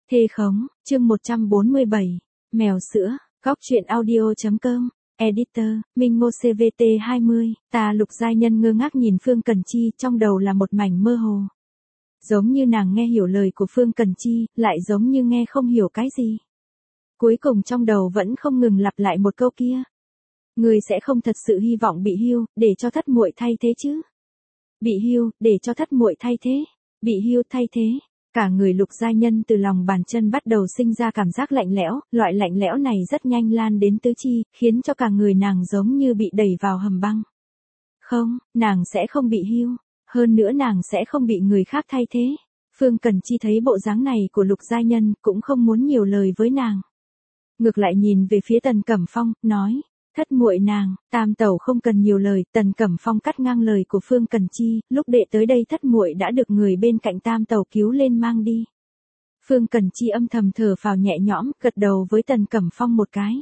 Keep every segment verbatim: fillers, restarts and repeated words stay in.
Thê khống, chương một trăm bốn mươi bảy, mèo sữa, góc truyện audio chấm com, editor, Minh Ngô xê vê tê hai mươi, ta Lục Giai Nhân ngơ ngác nhìn Phương Cần Chi, trong đầu là một mảnh mơ hồ. Giống như nàng nghe hiểu lời của Phương Cần Chi, lại giống như nghe không hiểu cái gì. Cuối cùng trong đầu vẫn không ngừng lặp lại một câu kia. Người sẽ không thật sự hy vọng bị hưu, để cho thất muội thay thế chứ. Bị hưu, để cho thất muội thay thế. Bị hưu thay thế. Cả người Lục Giai Nhân từ lòng bàn chân bắt đầu sinh ra cảm giác lạnh lẽo, loại lạnh lẽo này rất nhanh lan đến tứ chi, khiến cho cả người nàng giống như bị đẩy vào hầm băng. Không, nàng sẽ không bị hưu, hơn nữa nàng sẽ không bị người khác thay thế. Phương Cần Chi thấy bộ dáng này của Lục Giai Nhân, cũng không muốn nhiều lời với nàng. Ngược lại nhìn về phía Tần Cẩm Phong, nói, thất muội nàng, tam tẩu không cần nhiều lời. Tần Cẩm Phong cắt ngang lời của Phương Cần Chi, lúc đệ tới đây thất muội đã được người bên cạnh tam tẩu cứu lên mang đi. Phương Cần Chi âm thầm thở phào nhẹ nhõm, gật đầu với Tần Cẩm Phong một cái.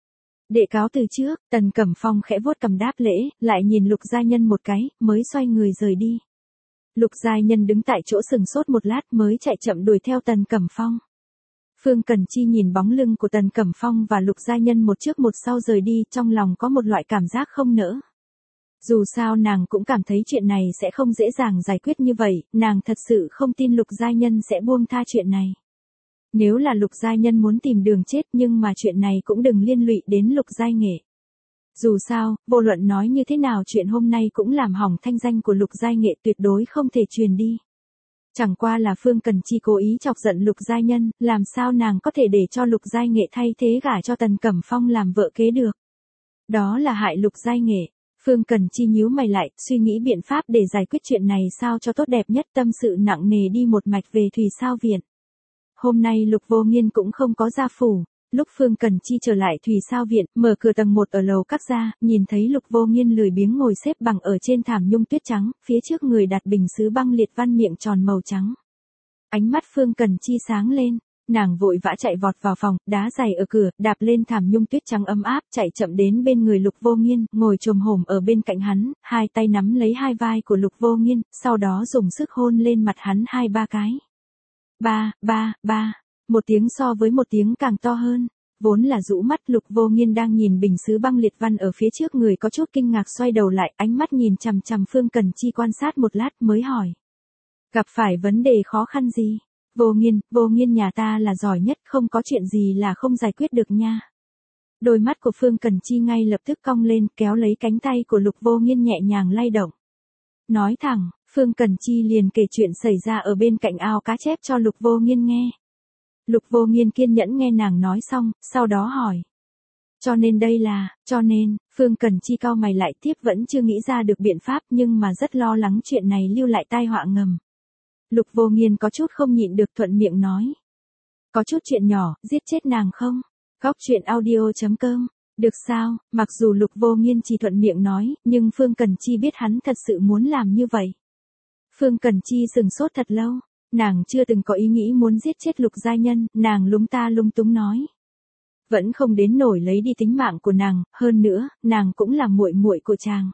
Đệ cáo từ trước. Tần Cẩm Phong khẽ vuốt cằm đáp lễ, lại nhìn Lục Giai Nhân một cái, mới xoay người rời đi. Lục Giai Nhân đứng tại chỗ sừng sốt một lát mới chạy chậm đuổi theo Tần Cẩm Phong. Phương Cần Chi nhìn bóng lưng của Tần Cẩm Phong và Lục Giai Nhân một trước một sau rời đi, trong lòng có một loại cảm giác không nỡ. Dù sao nàng cũng cảm thấy chuyện này sẽ không dễ dàng giải quyết như vậy, nàng thật sự không tin Lục Giai Nhân sẽ buông tha chuyện này. Nếu là Lục Giai Nhân muốn tìm đường chết, nhưng mà chuyện này cũng đừng liên lụy đến Lục Giai Nghệ. Dù sao, vô luận nói như thế nào chuyện hôm nay cũng làm hỏng thanh danh của Lục Giai Nghệ, tuyệt đối không thể truyền đi. Chẳng qua là Phương Cần Chi cố ý chọc giận Lục Giai Nhân, làm sao nàng có thể để cho Lục Giai Nghệ thay thế gả cho Tần Cẩm Phong làm vợ kế được. Đó là hại Lục Giai Nghệ. Phương Cần Chi nhíu mày lại, suy nghĩ biện pháp để giải quyết chuyện này sao cho tốt đẹp nhất, tâm sự nặng nề đi một mạch về Thùy Sao Viện. Hôm nay Lục Vô Nghiên cũng không có ra phủ. Lúc Phương Cần Chi trở lại Thùy Sao Viện, mở cửa tầng một ở lầu các ra, nhìn thấy Lục Vô Nghiên lười biếng ngồi xếp bằng ở trên thảm nhung tuyết trắng, phía trước người đặt bình sứ băng liệt văn miệng tròn màu trắng. Ánh mắt Phương Cần Chi sáng lên, nàng vội vã chạy vọt vào phòng, đá giày ở cửa, đạp lên thảm nhung tuyết trắng ấm áp, chạy chậm đến bên người Lục Vô Nghiên, ngồi chồm hổm ở bên cạnh hắn, hai tay nắm lấy hai vai của Lục Vô Nghiên, sau đó dùng sức hôn lên mặt hắn hai ba cái. Ba, ba, ba. Một tiếng so với một tiếng càng to hơn. Vốn là rũ mắt, Lục Vô Nghiên đang nhìn bình sứ băng liệt văn ở phía trước người có chút kinh ngạc, xoay đầu lại, ánh mắt nhìn chằm chằm Phương Cần Chi quan sát một lát mới hỏi. Gặp phải vấn đề khó khăn gì? Vô Nghiên, Vô Nghiên nhà ta là giỏi nhất, không có chuyện gì là không giải quyết được nha. Đôi mắt của Phương Cần Chi ngay lập tức cong lên, kéo lấy cánh tay của Lục Vô Nghiên nhẹ nhàng lay động. Nói thẳng, Phương Cần Chi liền kể chuyện xảy ra ở bên cạnh ao cá chép cho Lục Vô Nghiên nghe. Lục Vô Nghiên kiên nhẫn nghe nàng nói xong, sau đó hỏi. Cho nên đây là, cho nên, Phương Cần Chi cau mày lại, tiếp vẫn chưa nghĩ ra được biện pháp, nhưng mà rất lo lắng chuyện này lưu lại tai họa ngầm. Lục Vô Nghiên có chút không nhịn được thuận miệng nói. Có chút chuyện nhỏ, giết chết nàng không? Góc truyện audio chấm com. Được sao? Mặc dù Lục Vô Nghiên chỉ thuận miệng nói, nhưng Phương Cần Chi biết hắn thật sự muốn làm như vậy. Phương Cần Chi sừng sốt thật lâu. Nàng chưa từng có ý nghĩ muốn giết chết Lục Giai Nhân, nàng lúng ta lung túng nói. Vẫn không đến nổi lấy đi tính mạng của nàng, hơn nữa, nàng cũng là muội muội của chàng.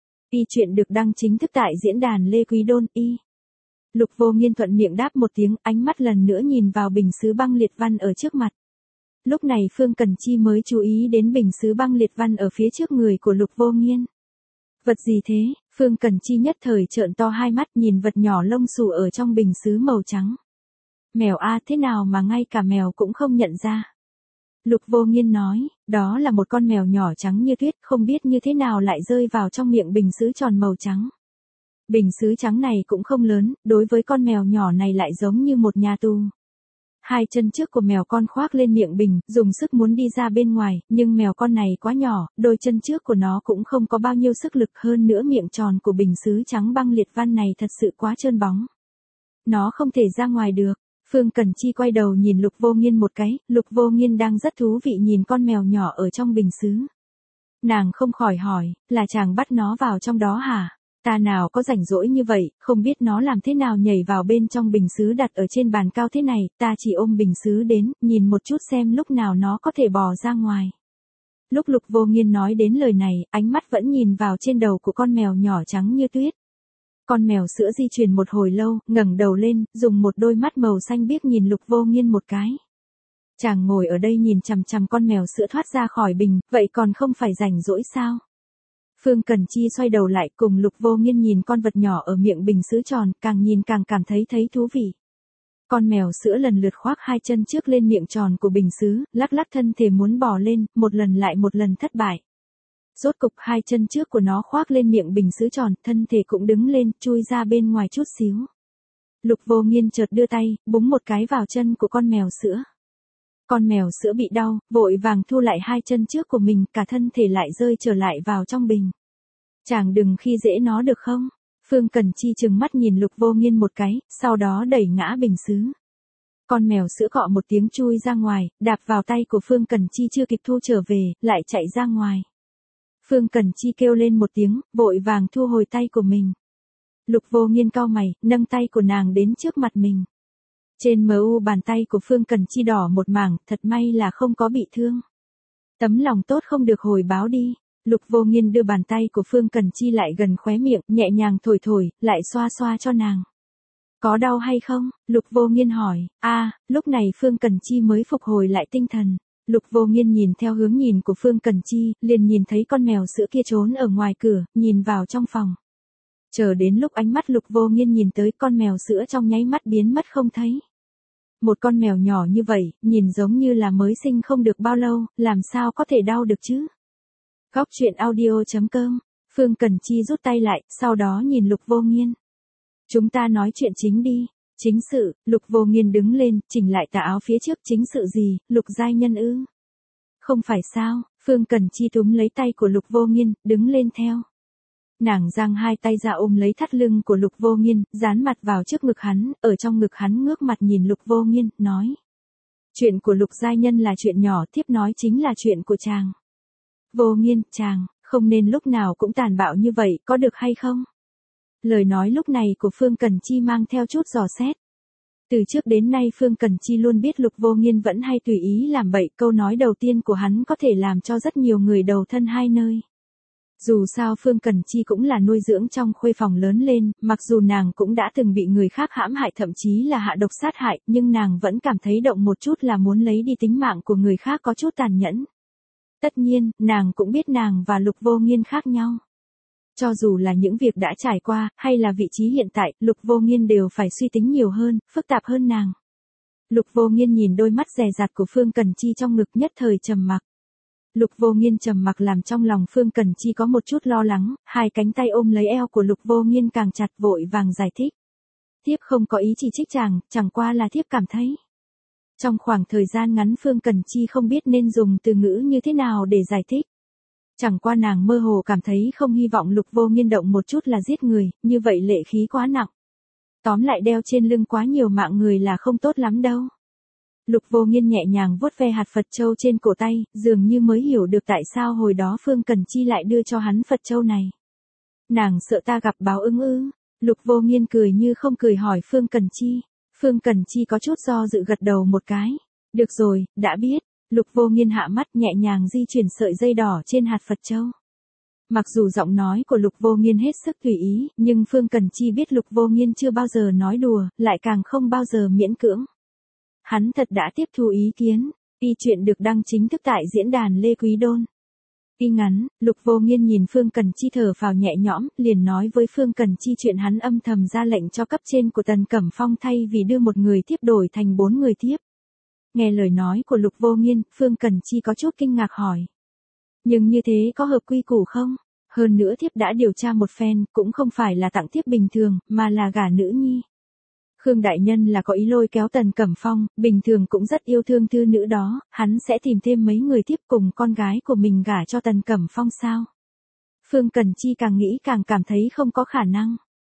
Y chuyện được đăng chính thức tại diễn đàn Lê Quý Đôn Y. Lục Vô Nghiên thuận miệng đáp một tiếng, ánh mắt lần nữa nhìn vào bình sứ băng liệt văn ở trước mặt. Lúc này Phương Cần Chi mới chú ý đến bình sứ băng liệt văn ở phía trước người của Lục Vô Nghiên. Vật gì thế? Phương Cần Chi nhất thời trợn to hai mắt nhìn vật nhỏ lông xù ở trong bình sứ màu trắng. Mèo a, thế nào mà ngay cả mèo cũng không nhận ra? Lục Vô Nghiên nói, đó là một con mèo nhỏ trắng như tuyết, không biết như thế nào lại rơi vào trong miệng bình sứ tròn màu trắng. Bình sứ trắng này cũng không lớn, đối với con mèo nhỏ này lại giống như một nhà tù. Hai chân trước của mèo con khoác lên miệng bình, dùng sức muốn đi ra bên ngoài, nhưng mèo con này quá nhỏ, đôi chân trước của nó cũng không có bao nhiêu sức lực, hơn nữa miệng tròn của bình sứ trắng băng liệt văn này thật sự quá trơn bóng. Nó không thể ra ngoài được. Phương Cần Chi quay đầu nhìn Lục Vô Nghiên một cái, Lục Vô Nghiên đang rất thú vị nhìn con mèo nhỏ ở trong bình sứ. Nàng không khỏi hỏi, là chàng bắt nó vào trong đó hả? Ta nào có rảnh rỗi như vậy, không biết nó làm thế nào nhảy vào bên trong bình sứ đặt ở trên bàn cao thế này, ta chỉ ôm bình sứ đến, nhìn một chút xem lúc nào nó có thể bò ra ngoài. Lúc Lục Vô Nghiên nói đến lời này, ánh mắt vẫn nhìn vào trên đầu của con mèo nhỏ trắng như tuyết. Con mèo sữa di chuyển một hồi lâu, ngẩng đầu lên, dùng một đôi mắt màu xanh biếc nhìn Lục Vô Nghiên một cái. Chàng ngồi ở đây nhìn chằm chằm con mèo sữa thoát ra khỏi bình, vậy còn không phải rảnh rỗi sao? Phương Cần Chi xoay đầu lại cùng Lục Vô Nghiên nhìn con vật nhỏ ở miệng bình sứ tròn, càng nhìn càng cảm thấy thấy thú vị. Con mèo sữa lần lượt khoác hai chân trước lên miệng tròn của bình sứ, lắc lắc thân thể muốn bò lên, một lần lại một lần thất bại. Rốt cục hai chân trước của nó khoác lên miệng bình sứ tròn, thân thể cũng đứng lên, chui ra bên ngoài chút xíu. Lục Vô Nghiên chợt đưa tay, búng một cái vào chân của con mèo sữa. Con mèo sữa bị đau, vội vàng thu lại hai chân trước của mình, cả thân thể lại rơi trở lại vào trong bình. Chàng đừng khi dễ nó được không? Phương Cần Chi trừng mắt nhìn Lục Vô Nghiên một cái, sau đó đẩy ngã bình sứ. Con mèo sữa cọ một tiếng chui ra ngoài, đạp vào tay của Phương Cần Chi chưa kịp thu trở về, lại chạy ra ngoài. Phương Cần Chi kêu lên một tiếng, vội vàng thu hồi tay của mình. Lục Vô Nghiên cau mày, nâng tay của nàng đến trước mặt mình. Trên mờ u bàn tay của Phương Cần Chi đỏ một mảng, thật may là không có bị thương. Tấm lòng tốt không được hồi báo đi. Lục Vô Nghiên đưa bàn tay của Phương Cần Chi lại gần khóe miệng, nhẹ nhàng thổi thổi, lại xoa xoa cho nàng. Có đau hay không? Lục Vô Nghiên hỏi. A, à, lúc này Phương Cần Chi mới phục hồi lại tinh thần. Lục Vô Nghiên nhìn theo hướng nhìn của Phương Cần Chi, liền nhìn thấy con mèo sữa kia trốn ở ngoài cửa, nhìn vào trong phòng. Chờ đến lúc ánh mắt Lục Vô Nghiên nhìn tới, con mèo sữa trong nháy mắt biến mất không thấy. Một con mèo nhỏ như vậy, nhìn giống như là mới sinh không được bao lâu, làm sao có thể đau được chứ? Góc truyện audio chấm com, Phương Cần Chi rút tay lại, sau đó nhìn Lục Vô Nghiên. Chúng ta nói chuyện chính đi. Chính sự. Lục Vô Nghiên đứng lên, chỉnh lại tà áo phía trước. Chính sự gì? Lục giai nhân ư? Không phải sao? Phương Cần Chi túm lấy tay của Lục Vô Nghiên, đứng lên theo. Nàng giang hai tay ra ôm lấy thắt lưng của Lục Vô Nghiên, dán mặt vào trước ngực hắn, ở trong ngực hắn ngước mặt nhìn Lục Vô Nghiên, nói. Chuyện của Lục giai nhân là chuyện nhỏ, thiếp nói chính là chuyện của chàng. Vô Nghiên, chàng, không nên lúc nào cũng tàn bạo như vậy, có được hay không? Lời nói lúc này của Phương Cần Chi mang theo chút dò xét. Từ trước đến nay Phương Cần Chi luôn biết Lục Vô Nghiên vẫn hay tùy ý làm bậy, câu nói đầu tiên của hắn có thể làm cho rất nhiều người đầu thân hai nơi. Dù sao Phương Cần Chi cũng là nuôi dưỡng trong khuê phòng lớn lên, mặc dù nàng cũng đã từng bị người khác hãm hại thậm chí là hạ độc sát hại, nhưng nàng vẫn cảm thấy động một chút là muốn lấy đi tính mạng của người khác có chút tàn nhẫn. Tất nhiên, nàng cũng biết nàng và Lục Vô Nghiên khác nhau. Cho dù là những việc đã trải qua, hay là vị trí hiện tại, Lục Vô Nghiên đều phải suy tính nhiều hơn, phức tạp hơn nàng. Lục Vô Nghiên nhìn đôi mắt dè dặt của Phương Cần Chi trong ngực, nhất thời trầm mặc. Lục Vô Nghiên trầm mặc làm trong lòng Phương Cần Chi có một chút lo lắng, hai cánh tay ôm lấy eo của Lục Vô Nghiên càng chặt, vội vàng giải thích. Thiếp không có ý chỉ trích chàng, chẳng qua là thiếp cảm thấy. Trong khoảng thời gian ngắn Phương Cần Chi không biết nên dùng từ ngữ như thế nào để giải thích. Chẳng qua nàng mơ hồ cảm thấy không hy vọng Lục Vô Nghiên động một chút là giết người, như vậy lệ khí quá nặng. Tóm lại đeo trên lưng quá nhiều mạng người là không tốt lắm đâu. Lục Vô Nghiên nhẹ nhàng vuốt ve hạt Phật châu trên cổ tay, dường như mới hiểu được tại sao hồi đó Phương Cần Chi lại đưa cho hắn Phật châu này. Nàng sợ ta gặp báo ứng ư? Lục Vô Nghiên cười như không cười hỏi Phương Cần Chi. Phương Cần Chi có chút do dự gật đầu một cái. Được rồi, đã biết. Lục Vô Nghiên hạ mắt nhẹ nhàng di chuyển sợi dây đỏ trên hạt Phật châu. Mặc dù giọng nói của Lục Vô Nghiên hết sức tùy ý, nhưng Phương Cần Chi biết Lục Vô Nghiên chưa bao giờ nói đùa, lại càng không bao giờ miễn cưỡng. Hắn thật đã tiếp thu ý kiến. Y chuyện được đăng chính thức tại diễn đàn Lê Quý Đôn. Y ngắn, Lục Vô Nghiên nhìn Phương Cần Chi thở phào nhẹ nhõm, liền nói với Phương Cần Chi chuyện hắn âm thầm ra lệnh cho cấp trên của Tần Cẩm Phong thay vì đưa một người tiếp đổi thành bốn người tiếp. Nghe lời nói của Lục Vô Nghiên, Phương Cần Chi có chút kinh ngạc hỏi. Nhưng như thế có hợp quy củ không? Hơn nữa thiếp đã điều tra một phen, cũng không phải là tặng thiếp bình thường, mà là gả nữ nhi. Khương đại nhân là có ý lôi kéo Tần Cẩm Phong, bình thường cũng rất yêu thương thư nữ đó, hắn sẽ tìm thêm mấy người tiếp cùng con gái của mình gả cho Tần Cẩm Phong sao? Phương Cần Chi càng nghĩ càng cảm thấy không có khả năng.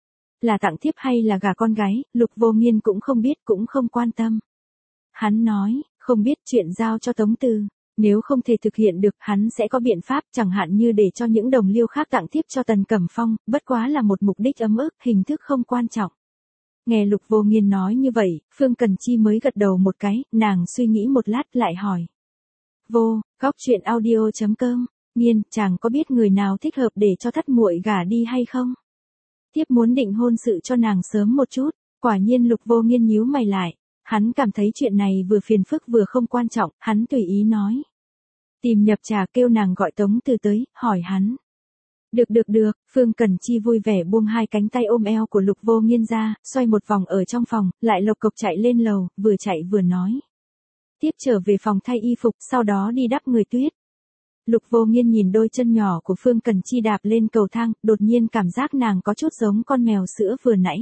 Là tặng thiếp hay là gả con gái, Lục Vô Nghiên cũng không biết, cũng không quan tâm. Hắn nói, không biết, chuyện giao cho Tống Từ. Nếu không thể thực hiện được, hắn sẽ có biện pháp, chẳng hạn như để cho những đồng liêu khác tặng thiếp cho Tần Cẩm Phong, bất quá là một mục đích ấm ức, hình thức không quan trọng. Nghe Lục Vô Nghiên nói như vậy, Phương Cần Chi mới gật đầu một cái, nàng suy nghĩ một lát lại hỏi. Vô, góc truyện audio chấm com, Nghiên, chàng có biết người nào thích hợp để cho thất muội gả đi hay không? Tiếp muốn định hôn sự cho nàng sớm một chút, quả nhiên Lục Vô Nghiên nhíu mày lại. Hắn cảm thấy chuyện này vừa phiền phức vừa không quan trọng, hắn tùy ý nói. Tìm nhập trà kêu nàng gọi Tống Từ tới, hỏi hắn. Được được được, Phương Cẩn Chi vui vẻ buông hai cánh tay ôm eo của Lục Vô Nghiên ra, xoay một vòng ở trong phòng, lại lộc cộc chạy lên lầu, vừa chạy vừa nói. Tiếp trở về phòng thay y phục, sau đó đi đắp người tuyết. Lục Vô Nghiên nhìn đôi chân nhỏ của Phương Cẩn Chi đạp lên cầu thang, đột nhiên cảm giác nàng có chút giống con mèo sữa vừa nãy.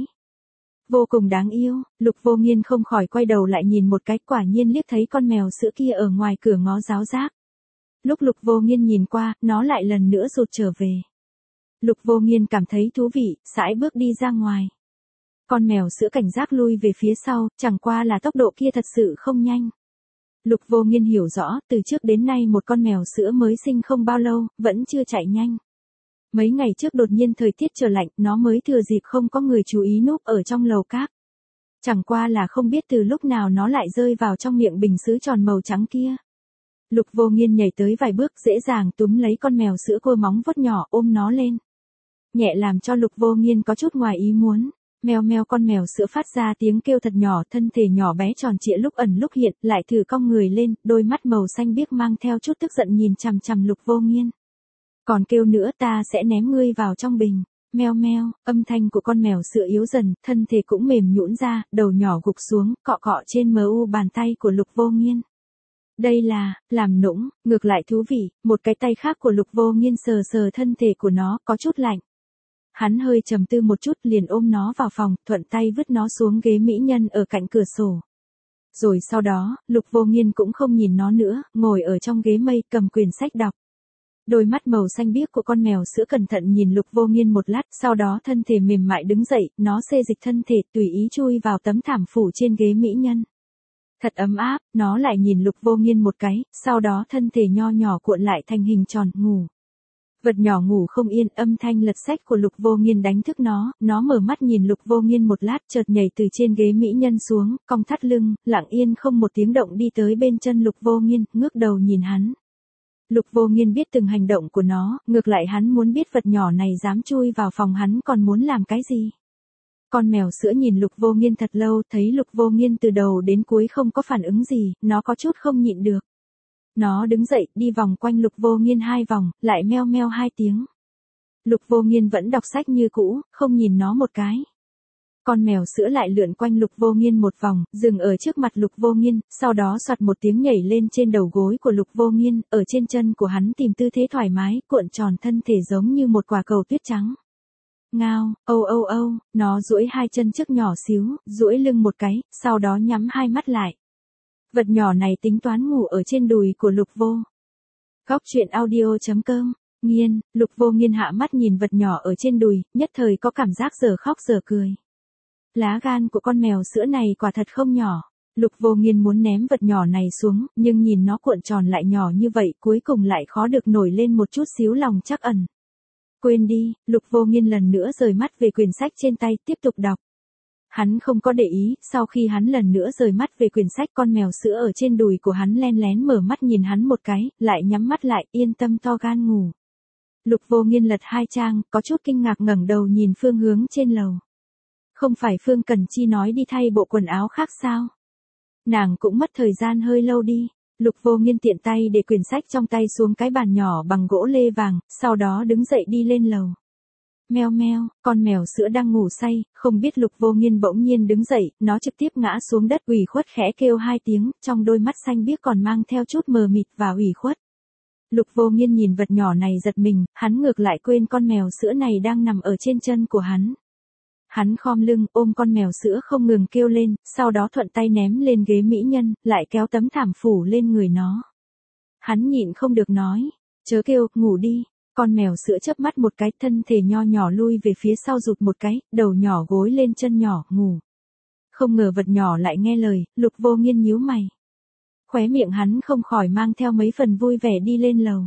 Vô cùng đáng yêu, Lục Vô Nghiên không khỏi quay đầu lại nhìn một cái, quả nhiên liếc thấy con mèo sữa kia ở ngoài cửa ngó giáo giác. Lúc Lục Vô Nghiên nhìn qua, nó lại lần nữa rụt trở về. Lục Vô Nghiên cảm thấy thú vị, sải bước đi ra ngoài. Con mèo sữa cảnh giác lui về phía sau, chẳng qua là tốc độ kia thật sự không nhanh. Lục Vô Nghiên hiểu rõ, từ trước đến nay một con mèo sữa mới sinh không bao lâu, vẫn chưa chạy nhanh. Mấy ngày trước đột nhiên thời tiết trở lạnh, nó mới thừa dịp không có người chú ý núp ở trong lầu cát. Chẳng qua là không biết từ lúc nào nó lại rơi vào trong miệng bình sứ tròn màu trắng kia. Lục Vô Nghiên nhảy tới vài bước dễ dàng túm lấy con mèo sữa cua móng vuốt nhỏ ôm nó lên. Nhẹ làm cho Lục Vô Nghiên có chút ngoài ý muốn. Mèo mèo con mèo sữa phát ra tiếng kêu thật nhỏ, thân thể nhỏ bé tròn trịa lúc ẩn lúc hiện, lại thử cong người lên, đôi mắt màu xanh biếc mang theo chút tức giận nhìn chằm chằm Lục Vô Nghiên. Còn kêu nữa, ta sẽ ném ngươi vào trong bình. Meo meo, âm thanh của con mèo sữa yếu dần, thân thể cũng mềm nhũn ra, đầu nhỏ gục xuống, cọ cọ trên mờ u bàn tay của Lục Vô Nghiên. Đây là, làm nũng, ngược lại thú vị, một cái tay khác của Lục Vô Nghiên sờ sờ thân thể của nó, có chút lạnh. Hắn hơi trầm tư một chút liền ôm nó vào phòng, thuận tay vứt nó xuống ghế mỹ nhân ở cạnh cửa sổ. Rồi sau đó, Lục Vô Nghiên cũng không nhìn nó nữa, ngồi ở trong ghế mây cầm quyển sách đọc. Đôi mắt màu xanh biếc của con mèo sữa cẩn thận nhìn Lục Vô Nghiên một lát, sau đó thân thể mềm mại đứng dậy, nó xê dịch thân thể tùy ý chui vào tấm thảm phủ trên ghế mỹ nhân. Thật ấm áp, nó lại nhìn Lục Vô Nghiên một cái, sau đó thân thể nho nhỏ cuộn lại thành hình tròn, ngủ. Vật nhỏ ngủ không yên, âm thanh lật sách của Lục Vô Nghiên đánh thức nó, nó mở mắt nhìn Lục Vô Nghiên một lát chợt nhảy từ trên ghế mỹ nhân xuống, cong thắt lưng, lặng yên không một tiếng động đi tới bên chân Lục Vô Nghiên, ngước đầu nhìn hắn. Lục Vô Nghiên biết từng hành động của nó, ngược lại hắn muốn biết vật nhỏ này dám chui vào phòng hắn còn muốn làm cái gì. Con mèo sữa nhìn Lục Vô Nghiên thật lâu, thấy Lục Vô Nghiên từ đầu đến cuối không có phản ứng gì, nó có chút không nhịn được. Nó đứng dậy, đi vòng quanh Lục Vô Nghiên hai vòng, lại meo meo hai tiếng. Lục Vô Nghiên vẫn đọc sách như cũ, không nhìn nó một cái. Con mèo sữa lại lượn quanh Lục Vô Nghiên một vòng, dừng ở trước mặt Lục Vô Nghiên, sau đó soạt một tiếng nhảy lên trên đầu gối của Lục Vô Nghiên, ở trên chân của hắn tìm tư thế thoải mái, cuộn tròn thân thể giống như một quả cầu tuyết trắng. Ngao, âu âu âu, nó duỗi hai chân trước nhỏ xíu, duỗi lưng một cái, sau đó nhắm hai mắt lại. Vật nhỏ này tính toán ngủ ở trên đùi của Lục Vô. Góc truyện audio chấm com. Nghiên, Lục Vô Nghiên hạ mắt nhìn vật nhỏ ở trên đùi, nhất thời có cảm giác giờ khóc giờ cười. Lá gan của con mèo sữa này quả thật không nhỏ. Lục Vô Nghiên muốn ném vật nhỏ này xuống, nhưng nhìn nó cuộn tròn lại nhỏ như vậy, cuối cùng lại khó được nổi lên một chút xíu lòng trắc ẩn. Quên đi, Lục Vô Nghiên lần nữa rời mắt về quyển sách trên tay, tiếp tục đọc. Hắn không có để ý, sau khi hắn lần nữa rời mắt về quyển sách, con mèo sữa ở trên đùi của hắn len lén mở mắt nhìn hắn một cái, lại nhắm mắt lại, yên tâm to gan ngủ. Lục Vô Nghiên lật hai trang, có chút kinh ngạc ngẩng đầu nhìn phương hướng trên lầu. Không phải Phương Cẩn Chi nói đi thay bộ quần áo khác sao? Nàng cũng mất thời gian hơi lâu đi. Lục Vô Nghiên tiện tay để quyển sách trong tay xuống cái bàn nhỏ bằng gỗ lê vàng, sau đó đứng dậy đi lên lầu. Meo meo, con mèo sữa đang ngủ say, không biết Lục Vô Nghiên bỗng nhiên đứng dậy, nó trực tiếp ngã xuống đất ủy khuất khẽ kêu hai tiếng, trong đôi mắt xanh biếc còn mang theo chút mờ mịt và ủy khuất. Lục Vô Nghiên nhìn vật nhỏ này giật mình, hắn ngược lại quên con mèo sữa này đang nằm ở trên chân của hắn. Hắn khom lưng, ôm con mèo sữa không ngừng kêu lên, sau đó thuận tay ném lên ghế mỹ nhân, lại kéo tấm thảm phủ lên người nó. Hắn nhịn không được nói, chớ kêu, ngủ đi. Con mèo sữa chớp mắt một cái, thân thể nho nhỏ lui về phía sau rụt một cái, đầu nhỏ gối lên chân nhỏ, ngủ. Không ngờ vật nhỏ lại nghe lời, Lục Vô Nghiên nhíu mày. Khóe miệng hắn không khỏi mang theo mấy phần vui vẻ đi lên lầu.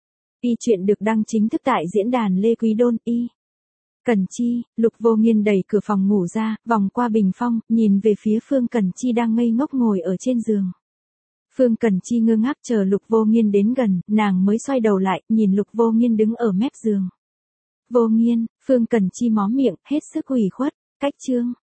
Y truyện được đăng chính thức tại diễn đàn Lê Quý Đôn, y. Cẩn Chi, Lục Vô Nghiên đẩy cửa phòng ngủ ra, vòng qua bình phong, nhìn về phía Phương Cẩn Chi đang ngây ngốc ngồi ở trên giường. Phương Cẩn Chi ngơ ngác chờ Lục Vô Nghiên đến gần, nàng mới xoay đầu lại, nhìn Lục Vô Nghiên đứng ở mép giường. Vô Nghiên, Phương Cần Chi móm miệng, hết sức ủy khuất, cách chương.